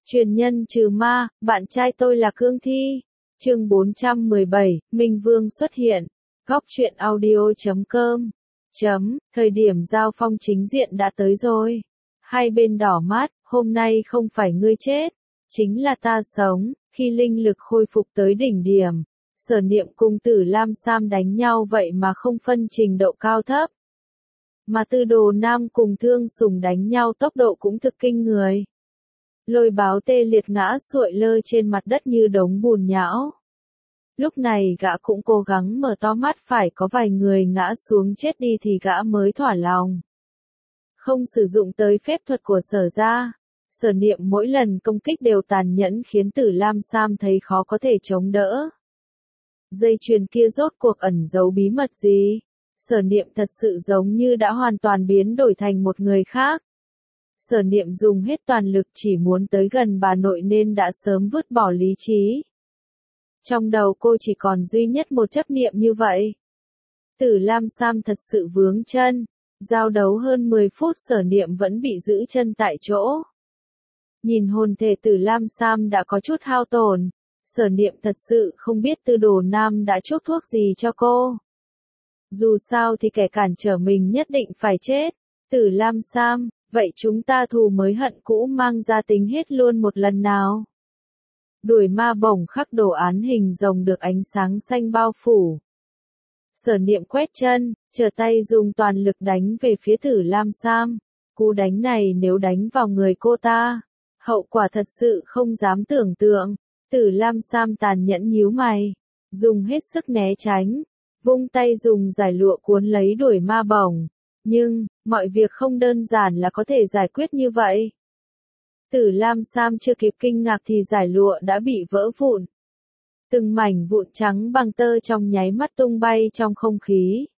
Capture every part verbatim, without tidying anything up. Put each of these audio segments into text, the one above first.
Truyền nhân trừ ma, bạn trai tôi là cương thi. Chương bốn trăm mười bảy, Minh Vương xuất hiện. Góc truyện audio chấm com. Chấm, thời điểm giao phong chính diện đã tới rồi. Hai bên đỏ mắt, hôm nay không phải ngươi chết, chính là ta sống. Khi linh lực khôi phục tới đỉnh điểm, Sở Niệm cùng Tử Lam Sam đánh nhau vậy mà không phân trình độ cao thấp. Mà Tư Đồ Nam cùng Thương Sùng đánh nhau tốc độ cũng thực kinh người. Lôi Báo tê liệt ngã xuội lơ trên mặt đất như đống bùn nhão. Lúc này gã cũng cố gắng mở to mắt, phải có vài người ngã xuống chết đi thì gã mới thỏa lòng. Không sử dụng tới phép thuật của Sở gia, Sở Niệm mỗi lần công kích đều tàn nhẫn khiến Tử Lam Sam thấy khó có thể chống đỡ. Dây chuyền kia rốt cuộc ẩn giấu bí mật gì? Sở Niệm thật sự giống như đã hoàn toàn biến đổi thành một người khác. Sở Niệm dùng hết toàn lực chỉ muốn tới gần bà nội nên đã sớm vứt bỏ lý trí. Trong đầu cô chỉ còn duy nhất một chấp niệm như vậy. Tử Lam Sam thật sự vướng chân. Giao đấu hơn mười phút Sở Niệm vẫn bị giữ chân tại chỗ. Nhìn hồn thể Tử Lam Sam đã có chút hao tổn. Sở Niệm thật sự không biết Tư Đồ Nam đã chuốc thuốc gì cho cô. Dù sao thì kẻ cản trở mình nhất định phải chết. Tử Lam Sam, vậy chúng ta thù mới hận cũ mang ra tính hết luôn một lần nào. Đuổi ma bổng khắc đồ án hình rồng được ánh sáng xanh bao phủ. Sở Niệm quét chân, trở tay dùng toàn lực đánh về phía Tử Lam Sam. Cú đánh này nếu đánh vào người cô ta, hậu quả thật sự không dám tưởng tượng. Tử Lam Sam tàn nhẫn nhíu mày, dùng hết sức né tránh, vung tay dùng giải lụa cuốn lấy đuổi ma bổng. Nhưng, mọi việc không đơn giản là có thể giải quyết như vậy. Tử Lam Sam chưa kịp kinh ngạc thì giải lụa đã bị vỡ vụn. Từng mảnh vụn trắng bằng tơ trong nháy mắt tung bay trong không khí.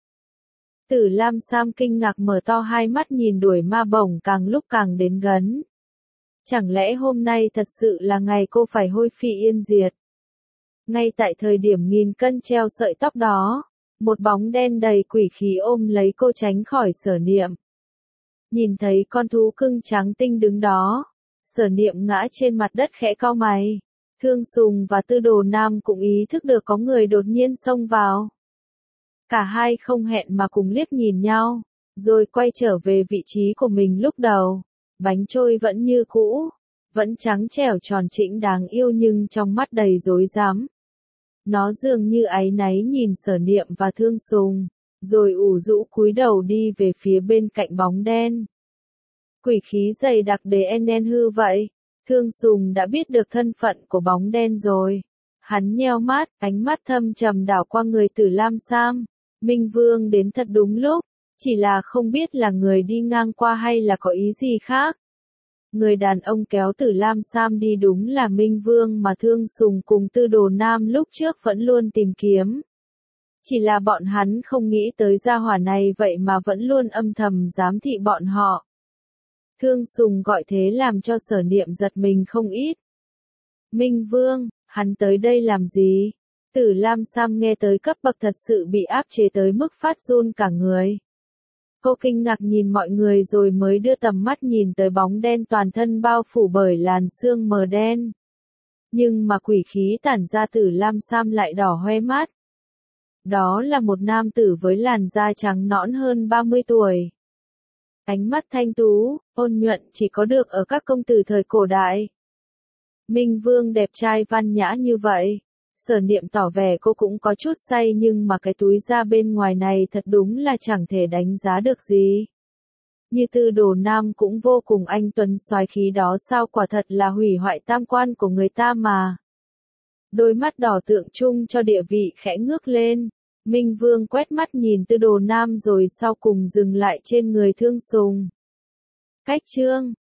Tử Lam Sam kinh ngạc mở to hai mắt nhìn đuổi ma bổng càng lúc càng đến gần. Chẳng lẽ hôm nay thật sự là ngày cô phải hôi phi yên diệt? Ngay tại thời điểm nghìn cân treo sợi tóc đó, một bóng đen đầy quỷ khí ôm lấy cô tránh khỏi Sở Niệm. Nhìn thấy con thú cưng trắng tinh đứng đó, Sở Niệm ngã trên mặt đất khẽ cau mày. Thương Sùng và Tư Đồ Nam cũng ý thức được có người đột nhiên xông vào. Cả hai không hẹn mà cùng liếc nhìn nhau, rồi quay trở về vị trí của mình lúc đầu. Bánh trôi vẫn như cũ, vẫn trắng trẻo tròn trĩnh đáng yêu nhưng trong mắt đầy rối rắm. Nó dường như áy náy nhìn Sở Niệm và Thương Sùng, rồi ủ rũ cúi đầu đi về phía bên cạnh bóng đen. Quỷ khí dày đặc để en hư vậy. Thương Sùng đã biết được thân phận của bóng đen rồi. Hắn nheo mắt, ánh mắt thâm trầm đảo qua người Tử Lam Sam. Minh Vương đến thật đúng lúc, chỉ là không biết là người đi ngang qua hay là có ý gì khác. Người đàn ông kéo Tử Lam Sam đi đúng là Minh Vương mà Thương Sùng cùng Tư Đồ Nam lúc trước vẫn luôn tìm kiếm. Chỉ là bọn hắn không nghĩ tới gia hỏa này vậy mà vẫn luôn âm thầm giám thị bọn họ. Thương Sùng gọi thế làm cho Sở Niệm giật mình không ít. Minh Vương, hắn tới đây làm gì? Tử Lam Sam nghe tới cấp bậc thật sự bị áp chế tới mức phát run cả người. Cô kinh ngạc nhìn mọi người rồi mới đưa tầm mắt nhìn tới bóng đen toàn thân bao phủ bởi làn sương mờ đen. Nhưng mà quỷ khí tản ra Tử Lam Sam lại đỏ hoe mắt. Đó là một nam tử với làn da trắng nõn hơn ba mươi tuổi. Ánh mắt thanh tú, ôn nhuận chỉ có được ở các công tử thời cổ đại. Minh Vương đẹp trai văn nhã như vậy. Sở Niệm tỏ vẻ cô cũng có chút say nhưng mà cái túi da bên ngoài này thật đúng là chẳng thể đánh giá được gì. Như Tư Đồ Nam cũng vô cùng anh tuấn soái khí đó sao, quả thật là hủy hoại tam quan của người ta mà. Đôi mắt đỏ tượng trưng cho địa vị khẽ ngước lên. Minh Vương quét mắt nhìn Tư Đồ Nam rồi sau cùng dừng lại trên người Thương Sùng. Cách chương